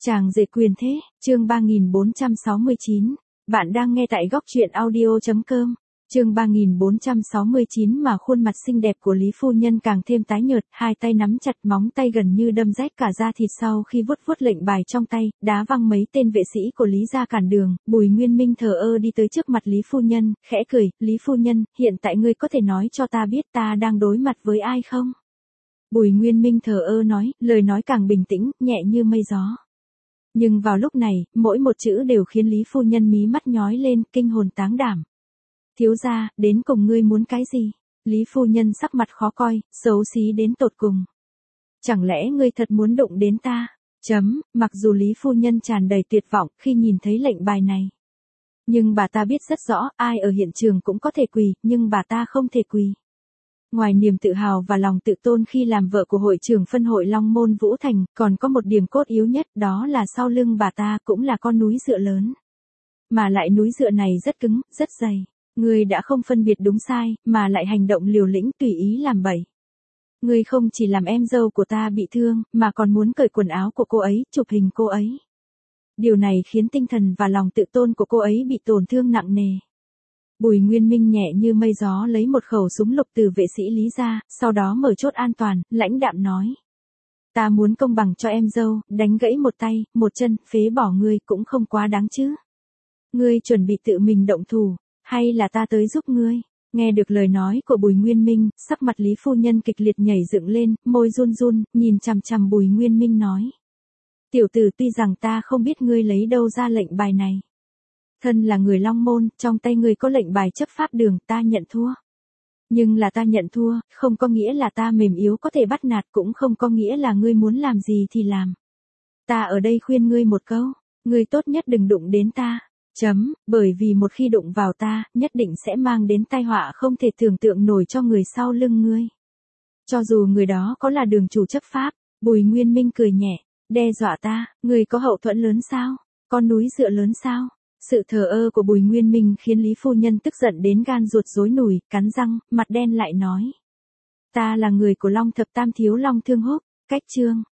Chàng rể quyền thế, chương 3469. Bạn đang nghe tại góc truyện audio.com. Chương 3469 mà khuôn mặt xinh đẹp của Lý phu nhân càng thêm tái nhợt, hai tay nắm chặt móng tay gần như đâm rách cả da thịt sau khi vuốt vuốt lệnh bài trong tay, đá văng mấy tên vệ sĩ của Lý gia cản đường. Bùi Nguyên Minh thờ ơ đi tới trước mặt Lý phu nhân, khẽ cười, Lý phu nhân, hiện tại ngươi có thể nói cho ta biết ta đang đối mặt với ai không? Bùi Nguyên Minh thờ ơ nói, lời nói càng bình tĩnh, nhẹ như mây gió. Nhưng vào lúc này, mỗi một chữ đều khiến Lý phu nhân mí mắt nhói lên, kinh hồn táng đảm. Thiếu gia, đến cùng ngươi muốn cái gì? Lý phu nhân sắc mặt khó coi, xấu xí đến tột cùng. Chẳng lẽ ngươi thật muốn đụng đến ta? Mặc dù Lý phu nhân tràn đầy tuyệt vọng khi nhìn thấy lệnh bài này. Nhưng bà ta biết rất rõ, ai ở hiện trường cũng có thể quỳ, nhưng bà ta không thể quỳ. Ngoài niềm tự hào và lòng tự tôn khi làm vợ của hội trưởng phân hội Long Môn Vũ Thành, còn có một điểm cốt yếu nhất, đó là sau lưng bà ta cũng là con núi dựa lớn. Mà lại núi dựa này rất cứng, rất dày. Ngươi đã không phân biệt đúng sai, mà lại hành động liều lĩnh tùy ý làm bậy. Ngươi không chỉ làm em dâu của ta bị thương, mà còn muốn cởi quần áo của cô ấy, chụp hình cô ấy. Điều này khiến tinh thần và lòng tự tôn của cô ấy bị tổn thương nặng nề. Bùi Nguyên Minh nhẹ như mây gió lấy một khẩu súng lục từ vệ sĩ Lý ra, sau đó mở chốt an toàn, lãnh đạm nói. Ta muốn công bằng cho em dâu, đánh gãy một tay, một chân, phế bỏ ngươi cũng không quá đáng chứ. Ngươi chuẩn bị tự mình động thủ, hay là ta tới giúp ngươi? Nghe được lời nói của Bùi Nguyên Minh, sắc mặt Lý phu nhân kịch liệt nhảy dựng lên, môi run run, nhìn chằm chằm Bùi Nguyên Minh nói. Tiểu tử, tuy rằng ta không biết ngươi lấy đâu ra lệnh bài này. Thân là người Long Môn, trong tay ngươi có lệnh bài chấp pháp đường, ta nhận thua. Nhưng là ta nhận thua, không có nghĩa là ta mềm yếu có thể bắt nạt, cũng không có nghĩa là ngươi muốn làm gì thì làm. Ta ở đây khuyên ngươi một câu, ngươi tốt nhất đừng đụng đến ta. Bởi vì một khi đụng vào ta, nhất định sẽ mang đến tai họa không thể tưởng tượng nổi cho người sau lưng ngươi. Cho dù người đó có là đường chủ chấp pháp, Bùi Nguyên Minh cười nhẹ, đe dọa ta, ngươi có hậu thuẫn lớn sao? Con núi dựa lớn sao? Sự thờ ơ của Bùi Nguyên Minh khiến Lý phu nhân tức giận đến gan ruột rối nùi, cắn răng, mặt đen lại nói. Ta là người của Long Thập Tam thiếu Long Thương Húc, cách chương.